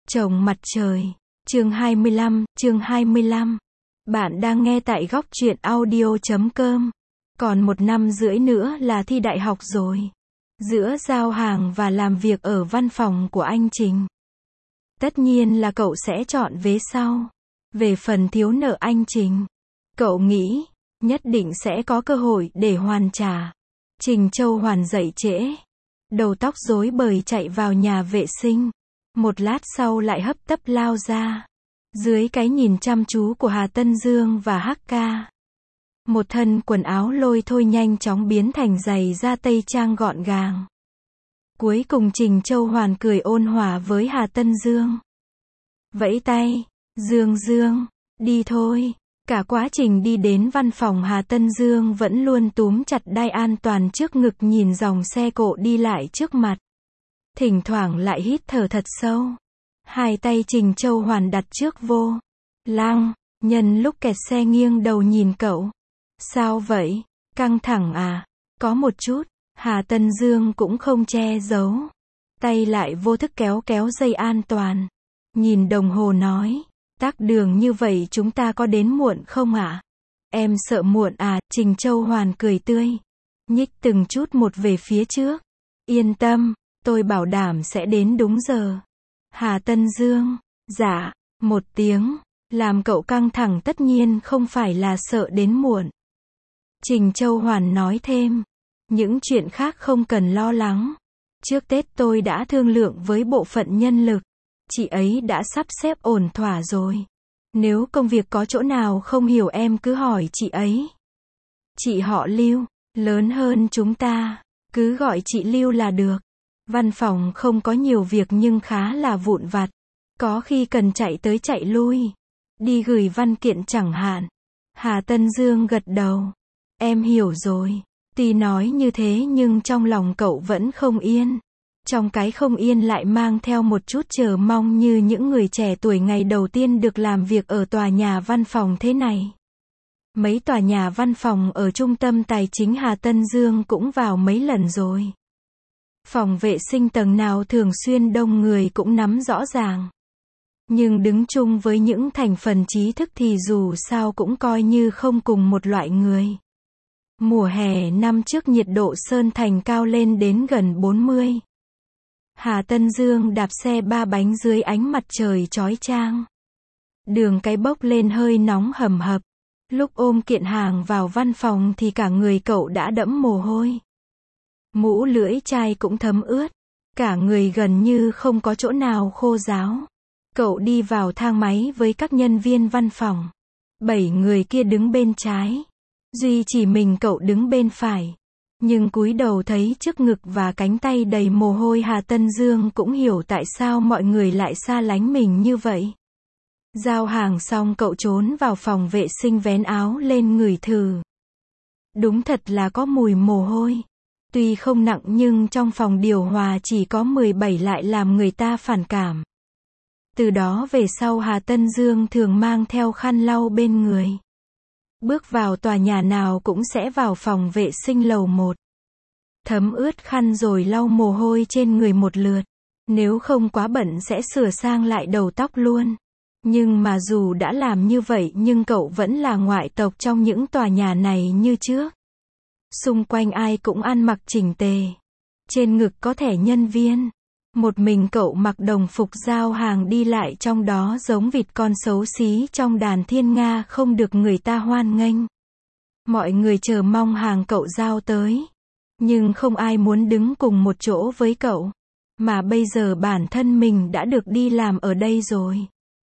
Chồng mặt trời. Chương 25. Bạn đang nghe tại góc truyện audio.com. Còn 1 năm rưỡi nữa là thi đại học rồi. Giữa giao hàng và làm việc ở văn phòng của anh Trình, tất nhiên là cậu sẽ chọn vế sau. Về phần thiếu nợ anh Trình, cậu nghĩ nhất định sẽ có cơ hội để hoàn trả. Trình Châu Hoàn dậy trễ, đầu tóc rối bời chạy vào nhà vệ sinh. Một lát sau lại hấp tấp lao ra. Dưới cái nhìn chăm chú của Hà Tân Dương và Hắc Ca, một thân quần áo lôi thôi nhanh chóng biến thành giày da tây trang gọn gàng. Cuối cùng Trình Châu Hoàn cười ôn hòa với Hà Tân Dương, vẫy tay, Dương, đi thôi. Cả quá trình đi đến văn phòng Hà Tân Dương vẫn luôn túm chặt đai an toàn trước ngực nhìn dòng xe cộ đi lại trước mặt. Thỉnh thoảng lại hít thở thật sâu. Hai tay Trình Châu Hoàn đặt trước vô lăng, nhân lúc kẹt xe nghiêng đầu nhìn cậu. Sao vậy? Căng thẳng à? Có một chút. Hà Tân Dương cũng không che giấu. Tay lại vô thức kéo dây an toàn. Nhìn đồng hồ nói, tắc đường như vậy chúng ta có đến muộn không ạ? Em sợ muộn à? Trình Châu Hoàn cười tươi, nhích từng chút một về phía trước. Yên tâm, tôi bảo đảm sẽ đến đúng giờ. Hà Tân Dương, dạ, một tiếng, làm cậu căng thẳng tất nhiên không phải là sợ đến muộn. Trình Châu Hoàn nói thêm, những chuyện khác không cần lo lắng. Trước Tết tôi đã thương lượng với bộ phận nhân lực, chị ấy đã sắp xếp ổn thỏa rồi. Nếu công việc có chỗ nào không hiểu em cứ hỏi chị ấy. Chị họ Lưu, lớn hơn chúng ta, cứ gọi chị Lưu là được. Văn phòng không có nhiều việc nhưng khá là vụn vặt. Có khi cần chạy tới chạy lui, đi gửi văn kiện chẳng hạn. Hà Tân Dương gật đầu. Em hiểu rồi. Tuy nói như thế nhưng trong lòng cậu vẫn không yên. Trong cái không yên lại mang theo một chút chờ mong như những người trẻ tuổi ngày đầu tiên được làm việc ở tòa nhà văn phòng thế này. Mấy tòa nhà văn phòng ở trung tâm tài chính Hà Tân Dương cũng vào mấy lần rồi. Phòng vệ sinh tầng nào thường xuyên đông người cũng nắm rõ ràng. Nhưng đứng chung với những thành phần trí thức thì dù sao cũng coi như không cùng một loại người. Mùa hè năm trước nhiệt độ Sơn Thành cao lên đến gần 40. Hà Tân Dương đạp xe 3 bánh dưới ánh mặt trời chói chang. Đường cái bốc lên hơi nóng hầm hập. Lúc ôm kiện hàng vào văn phòng thì cả người cậu đã đẫm mồ hôi. Mũ lưỡi chai cũng thấm ướt. Cả người gần như không có chỗ nào khô ráo. Cậu đi vào thang máy với các nhân viên văn phòng. 7 người kia đứng bên trái. Duy chỉ mình cậu đứng bên phải. Nhưng cúi đầu thấy trước ngực và cánh tay đầy mồ hôi Hà Tân Dương cũng hiểu tại sao mọi người lại xa lánh mình như vậy. Giao hàng xong cậu trốn vào phòng vệ sinh vén áo lên ngửi thử. Đúng thật là có mùi mồ hôi. Tuy không nặng nhưng trong phòng điều hòa chỉ có 17 lại làm người ta phản cảm. Từ đó về sau Hà Tân Dương thường mang theo khăn lau bên người. Bước vào tòa nhà nào cũng sẽ vào phòng vệ sinh lầu 1. Thấm ướt khăn rồi lau mồ hôi trên người một lượt. Nếu không quá bận sẽ sửa sang lại đầu tóc luôn. Nhưng mà dù đã làm như vậy nhưng cậu vẫn là ngoại tộc trong những tòa nhà này như trước. Xung quanh ai cũng ăn mặc chỉnh tề. Trên ngực có thẻ nhân viên. Một mình cậu mặc đồng phục giao hàng đi lại trong đó giống vịt con xấu xí trong đàn thiên nga không được người ta hoan nghênh. Mọi người chờ mong hàng cậu giao tới. Nhưng không ai muốn đứng cùng một chỗ với cậu. Mà bây giờ bản thân mình đã được đi làm ở đây rồi.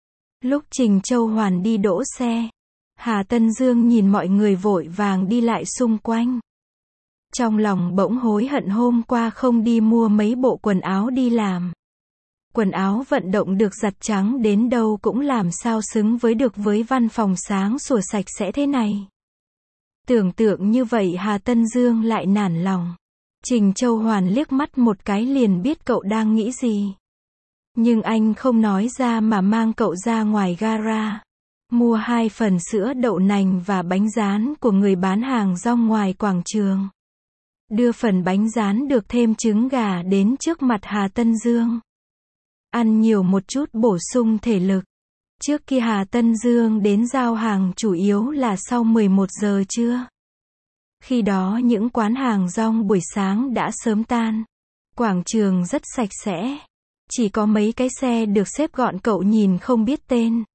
Lúc Trình Châu Hoàn đi đỗ xe, Hà Tân Dương nhìn mọi người vội vàng đi lại xung quanh. Trong lòng bỗng hối hận hôm qua không đi mua mấy bộ quần áo đi làm. Quần áo vận động được giặt trắng đến đâu cũng làm sao xứng với văn phòng sáng sủa sạch sẽ thế này. Tưởng tượng như vậy Hà Tân Dương lại nản lòng. Trình Châu Hoàn liếc mắt một cái liền biết cậu đang nghĩ gì. Nhưng anh không nói ra mà mang cậu ra ngoài gara. Mua 2 phần sữa đậu nành và bánh rán của người bán hàng rong ngoài quảng trường. Đưa phần bánh rán được thêm trứng gà đến trước mặt Hà Tân Dương. Ăn nhiều một chút bổ sung thể lực. Trước kia Hà Tân Dương đến giao hàng chủ yếu là sau 11 giờ trưa. Khi đó những quán hàng rong buổi sáng đã sớm tan. Quảng trường rất sạch sẽ. Chỉ có mấy cái xe được xếp gọn cậu nhìn không biết tên.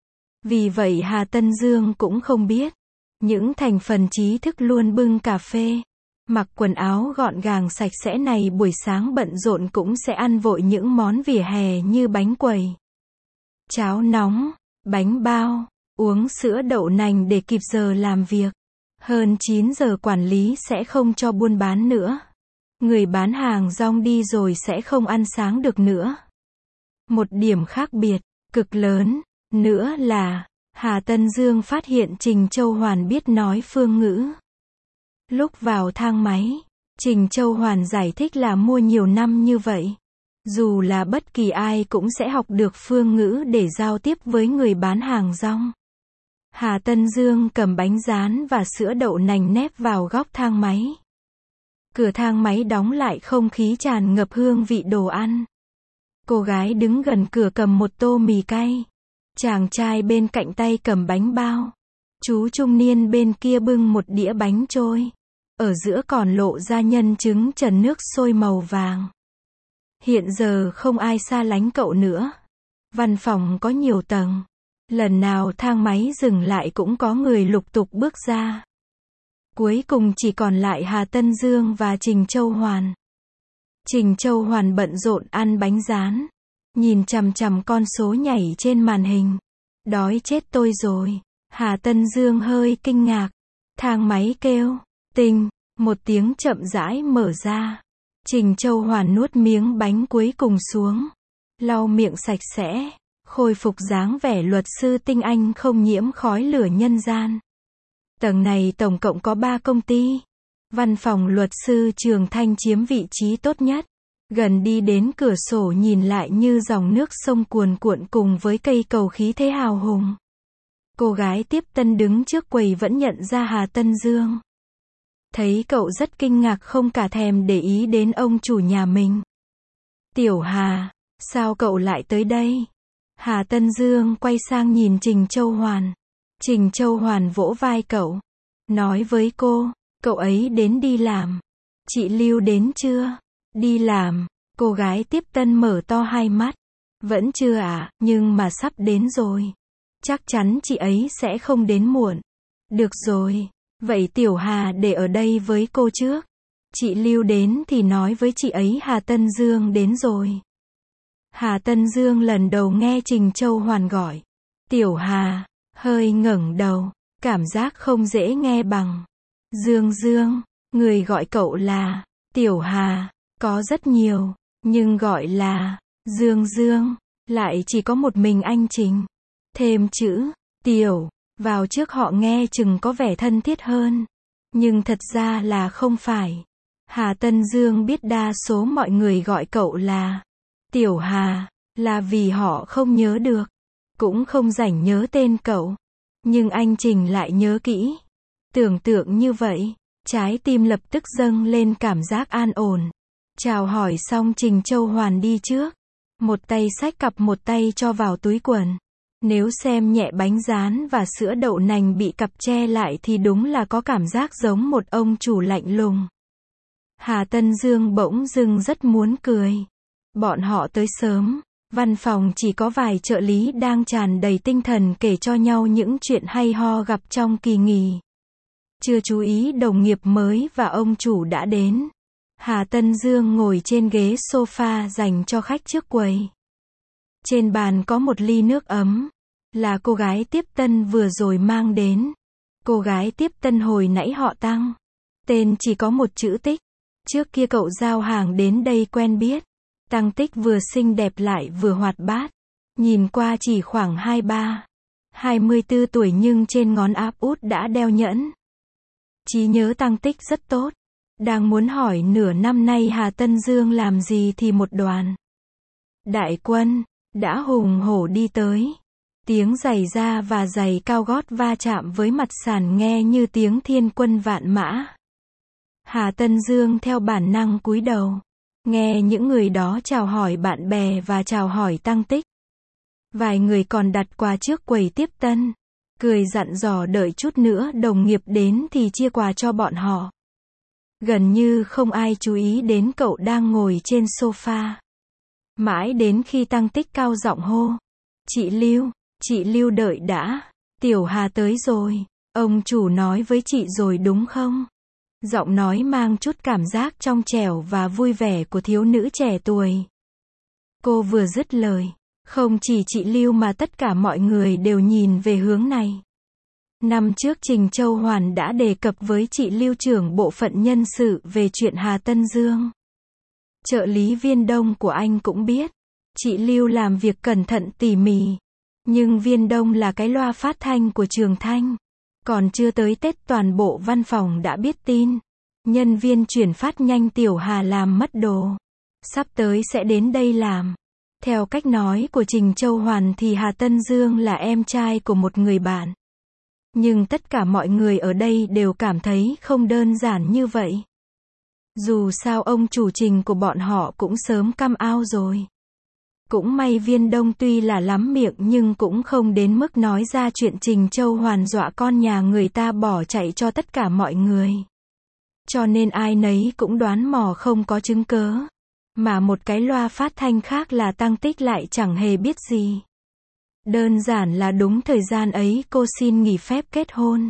Vì vậy Hà Tân Dương cũng không biết. Những thành phần trí thức luôn bưng cà phê, mặc quần áo gọn gàng sạch sẽ này buổi sáng bận rộn cũng sẽ ăn vội những món vỉa hè như bánh quẩy, cháo nóng, bánh bao, uống sữa đậu nành để kịp giờ làm việc. Hơn 9 giờ quản lý sẽ không cho buôn bán nữa. Người bán hàng rong đi rồi sẽ không ăn sáng được nữa. Một điểm khác biệt, cực lớn, nữa là, Hà Tân Dương phát hiện Trình Châu Hoàn biết nói phương ngữ. Lúc vào thang máy, Trình Châu Hoàn giải thích là mua nhiều năm như vậy. Dù là bất kỳ ai cũng sẽ học được phương ngữ để giao tiếp với người bán hàng rong. Hà Tân Dương cầm bánh rán và sữa đậu nành nép vào góc thang máy. Cửa thang máy đóng lại, không khí tràn ngập hương vị đồ ăn. Cô gái đứng gần cửa cầm một tô mì cay. Chàng trai bên cạnh tay cầm bánh bao. Chú trung niên bên kia bưng một đĩa bánh trôi. Ở giữa còn lộ ra nhân trứng trần nước sôi màu vàng. Hiện giờ không ai xa lánh cậu nữa. Văn phòng có nhiều tầng. Lần nào thang máy dừng lại cũng có người lục tục bước ra. Cuối cùng chỉ còn lại Hà Tân Dương và Trình Châu Hoàn. Trình Châu Hoàn bận rộn ăn bánh rán. Nhìn chằm chằm con số nhảy trên màn hình. Đói chết tôi rồi. Hà Tân Dương hơi kinh ngạc. Thang máy kêu. Tinh. Một tiếng chậm rãi mở ra. Trình Châu Hoàn nuốt miếng bánh cuối cùng xuống. Lau miệng sạch sẽ. Khôi phục dáng vẻ luật sư tinh anh không nhiễm khói lửa nhân gian. Tầng này tổng cộng có 3 công ty. Văn phòng luật sư Trường Thanh chiếm vị trí tốt nhất. Gần đi đến cửa sổ nhìn lại như dòng nước sông cuồn cuộn cùng với cây cầu khí thế hào hùng. Cô gái tiếp tân đứng trước quầy vẫn nhận ra Hà Tân Dương. Thấy cậu rất kinh ngạc, không cả thèm để ý đến ông chủ nhà mình. Tiểu Hà, sao cậu lại tới đây? Hà Tân Dương quay sang nhìn Trình Châu Hoàn. Trình Châu Hoàn vỗ vai cậu. Nói với cô, cậu ấy đến đi làm. Chị Lưu đến chưa? Đi làm. Cô gái tiếp tân mở to hai mắt. Vẫn chưa ạ, nhưng mà sắp đến rồi. Chắc chắn chị ấy sẽ không đến muộn. Được rồi. Vậy Tiểu Hà để ở đây với cô trước. Chị Lưu đến thì nói với chị ấy Hà Tân Dương đến rồi. Hà Tân Dương lần đầu nghe Trình Châu Hoàn gọi. Tiểu Hà, hơi ngẩng đầu, cảm giác không dễ nghe bằng. Dương Dương, người gọi cậu là Tiểu Hà, có rất nhiều, nhưng gọi là Dương Dương, lại chỉ có một mình anh Trình. Thêm chữ Tiểu vào trước họ nghe chừng có vẻ thân thiết hơn. Nhưng thật ra là không phải. Hà Tân Dương biết đa số mọi người gọi cậu là Tiểu Hà, là vì họ không nhớ được, cũng không rảnh nhớ tên cậu. Nhưng anh Trình lại nhớ kỹ. Tưởng tượng như vậy, trái tim lập tức dâng lên cảm giác an ổn. Chào hỏi xong Trình Châu Hoàn đi trước. Một tay xách cặp, một tay cho vào túi quần. Nếu xem nhẹ bánh rán và sữa đậu nành bị cặp che lại thì đúng là có cảm giác giống một ông chủ lạnh lùng. Hà Tân Dương bỗng dưng rất muốn cười. Bọn họ tới sớm. Văn phòng chỉ có vài trợ lý đang tràn đầy tinh thần kể cho nhau những chuyện hay ho gặp trong kỳ nghỉ. Chưa chú ý đồng nghiệp mới và ông chủ đã đến. Hà Tân Dương ngồi trên ghế sofa dành cho khách trước quầy. Trên bàn có một ly nước ấm. Là cô gái tiếp tân vừa rồi mang đến. Cô gái tiếp tân hồi nãy họ Tăng. Tên chỉ có một chữ Tích. Trước kia cậu giao hàng đến đây quen biết. Tăng Tích vừa xinh đẹp lại vừa hoạt bát. Nhìn qua chỉ khoảng 24 tuổi nhưng trên ngón áp út đã đeo nhẫn. Trí nhớ Tăng Tích rất tốt. Đang muốn hỏi nửa năm nay Hà Tân Dương làm gì thì một đoàn đại quân đã hùng hổ đi tới. Tiếng giày da và giày cao gót va chạm với mặt sàn nghe như tiếng thiên quân vạn mã. Hà Tân Dương theo bản năng cúi đầu. Nghe những người đó chào hỏi bạn bè và chào hỏi Tăng Tích. Vài người còn đặt quà trước quầy tiếp tân. Cười dặn dò đợi chút nữa đồng nghiệp đến thì chia quà cho bọn họ. Gần như không ai chú ý đến cậu đang ngồi trên sofa. Mãi đến khi Tăng Tích cao giọng hô. Chị Lưu đợi đã. Tiểu Hà tới rồi. Ông chủ nói với chị rồi đúng không? Giọng nói mang chút cảm giác trong trẻo và vui vẻ của thiếu nữ trẻ tuổi. Cô vừa dứt lời. Không chỉ chị Lưu mà tất cả mọi người đều nhìn về hướng này. Năm trước Trình Châu Hoàn đã đề cập với chị Lưu trưởng bộ phận nhân sự về chuyện Hà Tân Dương. Trợ lý Viên Đông của anh cũng biết. Chị Lưu làm việc cẩn thận tỉ mỉ. Nhưng Viên Đông là cái loa phát thanh của Trường Thanh. Còn chưa tới Tết toàn bộ văn phòng đã biết tin. Nhân viên chuyển phát nhanh Tiểu Hà làm mất đồ. Sắp tới sẽ đến đây làm. Theo cách nói của Trình Châu Hoàn thì Hà Tân Dương là em trai của một người bạn. Nhưng tất cả mọi người ở đây đều cảm thấy không đơn giản như vậy. Dù sao ông chủ Trình của bọn họ cũng sớm căm ao rồi. Cũng may Viên Đông tuy là lắm miệng nhưng cũng không đến mức nói ra chuyện Trình Châu Hoàn dọa con nhà người ta bỏ chạy cho tất cả mọi người. Cho nên ai nấy cũng đoán mò không có chứng cớ. Mà một cái loa phát thanh khác là Tăng Tích lại chẳng hề biết gì. Đơn giản là đúng thời gian ấy cô xin nghỉ phép kết hôn.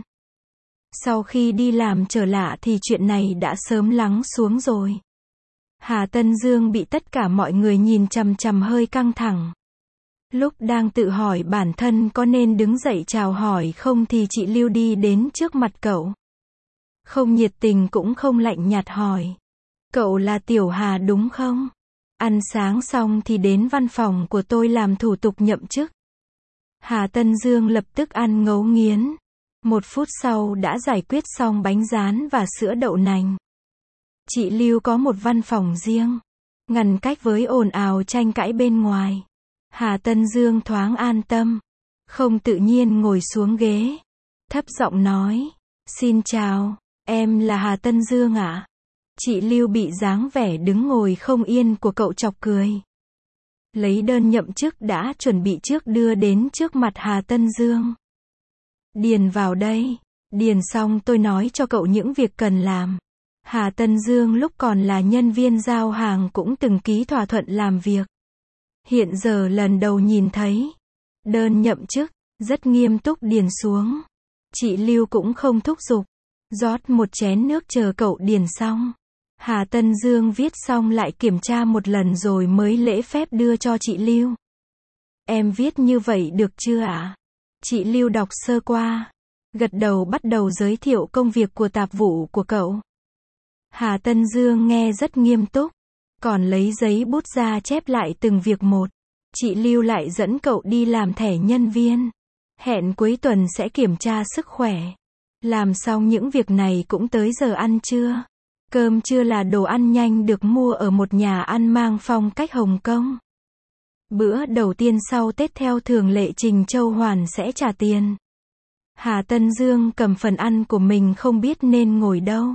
Sau khi đi làm trở lại thì chuyện này đã sớm lắng xuống rồi. Hà Tân Dương bị tất cả mọi người nhìn chằm chằm hơi căng thẳng. Lúc đang tự hỏi bản thân có nên đứng dậy chào hỏi không thì chị Lưu đi đến trước mặt cậu. Không nhiệt tình cũng không lạnh nhạt hỏi. Cậu là Tiểu Hà đúng không? Ăn sáng xong thì đến văn phòng của tôi làm thủ tục nhậm chức. Hà Tân Dương lập tức ăn ngấu nghiến. 1 phút sau đã giải quyết xong bánh rán và sữa đậu nành. Chị Lưu có một văn phòng riêng. Ngăn cách với ồn ào tranh cãi bên ngoài. Hà Tân Dương thoáng an tâm. Không tự nhiên ngồi xuống ghế. Thấp giọng nói. Xin chào, em là Hà Tân Dương ạ? Chị Lưu bị dáng vẻ đứng ngồi không yên của cậu chọc cười. Lấy đơn nhậm chức đã chuẩn bị trước đưa đến trước mặt Hà Tân Dương. Điền vào đây. Điền xong tôi nói cho cậu những việc cần làm. Hà Tân Dương lúc còn là nhân viên giao hàng cũng từng ký thỏa thuận làm việc. Hiện giờ lần đầu nhìn thấy đơn nhậm chức, rất nghiêm túc điền xuống. Chị Lưu cũng không thúc giục. Rót một chén nước chờ cậu điền xong. Hà Tân Dương viết xong lại kiểm tra một lần rồi mới lễ phép đưa cho chị Lưu. Em viết như vậy được chưa ạ? Chị Lưu đọc sơ qua. Gật đầu bắt đầu giới thiệu công việc của tạp vụ của cậu. Hà Tân Dương nghe rất nghiêm túc. Còn lấy giấy bút ra chép lại từng việc một. Chị Lưu lại dẫn cậu đi làm thẻ nhân viên. Hẹn cuối tuần sẽ kiểm tra sức khỏe. Làm xong những việc này cũng tới giờ ăn trưa. Cơm trưa là đồ ăn nhanh được mua ở một nhà ăn mang phong cách Hồng Kông. Bữa đầu tiên sau Tết theo thường lệ Trình Châu Hoàn sẽ trả tiền. Hà Tân Dương cầm phần ăn của mình không biết nên ngồi đâu.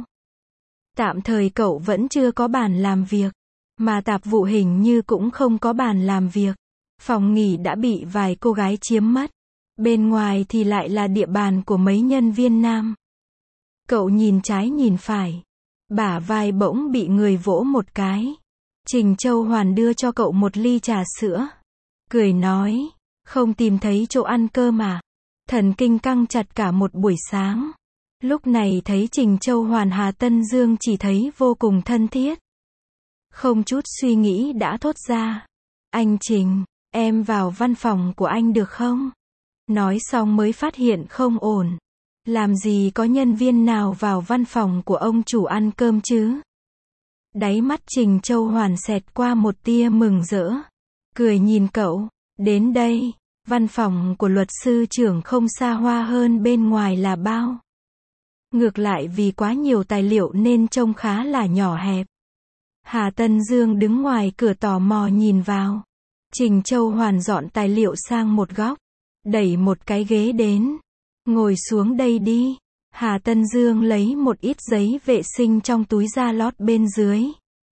Tạm thời cậu vẫn chưa có bàn làm việc. Mà tạp vụ hình như cũng không có bàn làm việc. Phòng nghỉ đã bị vài cô gái chiếm mất. Bên ngoài thì lại là địa bàn của mấy nhân viên nam. Cậu nhìn trái nhìn phải. Bả vai bỗng bị người vỗ một cái. Trình Châu Hoàn đưa cho cậu một ly trà sữa. Cười nói, không tìm thấy chỗ ăn cơm à? Thần kinh căng chặt cả một buổi sáng. Lúc này thấy Trình Châu Hoàn Hà Tân Dương chỉ thấy vô cùng thân thiết. Không chút suy nghĩ đã thốt ra. Anh Trình, em vào văn phòng của anh được không? Nói xong mới phát hiện không ổn. Làm gì có nhân viên nào vào văn phòng của ông chủ ăn cơm chứ? Đáy mắt Trình Châu Hoàn xẹt qua một tia mừng rỡ. Cười nhìn cậu, đến đây, văn phòng của luật sư trưởng không xa hoa hơn bên ngoài là bao. Ngược lại vì quá nhiều tài liệu nên trông khá là nhỏ hẹp. Hà Tân Dương đứng ngoài cửa tò mò nhìn vào. Trình Châu Hoàn dọn tài liệu sang một góc. Đẩy một cái ghế đến. Ngồi xuống đây đi. Hà Tân Dương lấy một ít giấy vệ sinh trong túi ra lót bên dưới.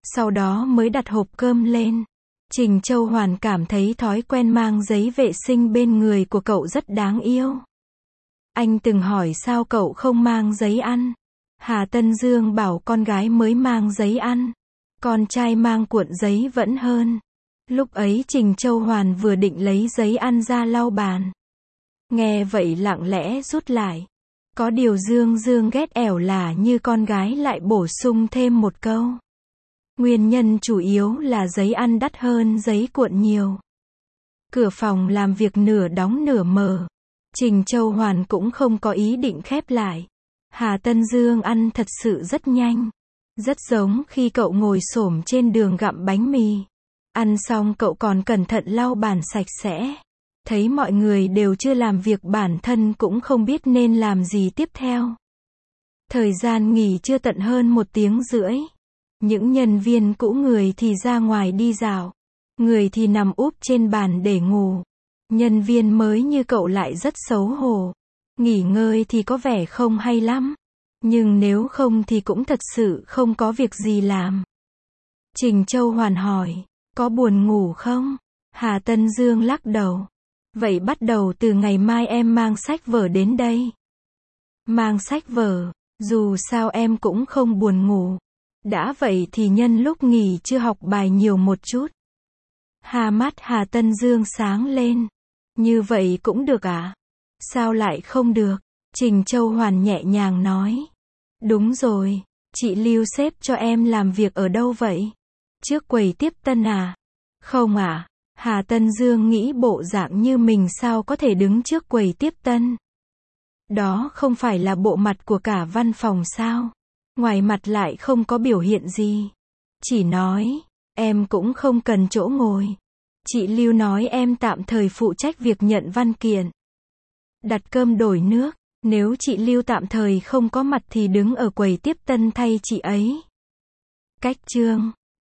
sau đó mới đặt hộp cơm lên. Trình Châu Hoàn cảm thấy thói quen mang giấy vệ sinh bên người của cậu rất đáng yêu. Anh từng hỏi sao cậu không mang giấy ăn. Hà Tân Dương bảo con gái mới mang giấy ăn. Con trai mang cuộn giấy vẫn hơn. Lúc ấy Trình Châu Hoàn vừa định lấy giấy ăn ra lau bàn. Nghe vậy lặng lẽ rút lại. Có điều Dương Dương ghét ẻo là như con gái lại bổ sung thêm một câu. Nguyên nhân chủ yếu là giấy ăn đắt hơn giấy cuộn nhiều. Cửa phòng làm việc nửa đóng nửa mở. Trình Châu Hoàn cũng không có ý định khép lại. Hà Tân Dương ăn thật sự rất nhanh. Rất giống khi cậu ngồi xổm trên đường gặm bánh mì. Ăn xong cậu còn cẩn thận lau bàn sạch sẽ. Thấy mọi người đều chưa làm việc bản thân cũng không biết nên làm gì tiếp theo. Thời gian nghỉ chưa tận hơn 1 tiếng rưỡi. Những nhân viên cũ người thì ra ngoài đi dạo. Người thì nằm úp trên bàn để ngủ. Nhân viên mới như cậu lại rất xấu hổ. Nghỉ ngơi thì có vẻ không hay lắm. Nhưng nếu không thì cũng thật sự không có việc gì làm. Trình Châu Hoàn hỏi, có buồn ngủ không? Hà Tân Dương lắc đầu. Vậy bắt đầu từ ngày mai em mang sách vở đến đây. Mang sách vở, dù sao em cũng không buồn ngủ. Đã vậy thì nhân lúc nghỉ chưa học bài nhiều một chút. Mắt Hà Tân Dương sáng lên. Như vậy cũng được à? Sao lại không được? Trình Châu Hoàn nhẹ nhàng nói. Đúng rồi, chị Lưu xếp cho em làm việc ở đâu vậy? Trước quầy tiếp tân à? Không à? Hà Tân Dương nghĩ bộ dạng như mình sao có thể đứng trước quầy tiếp tân. Đó không phải là bộ mặt của cả văn phòng sao? Ngoài mặt lại không có biểu hiện gì. Chỉ nói, em cũng không cần chỗ ngồi. Chị Lưu nói em tạm thời phụ trách việc nhận văn kiện. Đặt cơm đổi nước, nếu chị Lưu tạm thời không có mặt thì đứng ở quầy tiếp tân thay chị ấy. Cách chương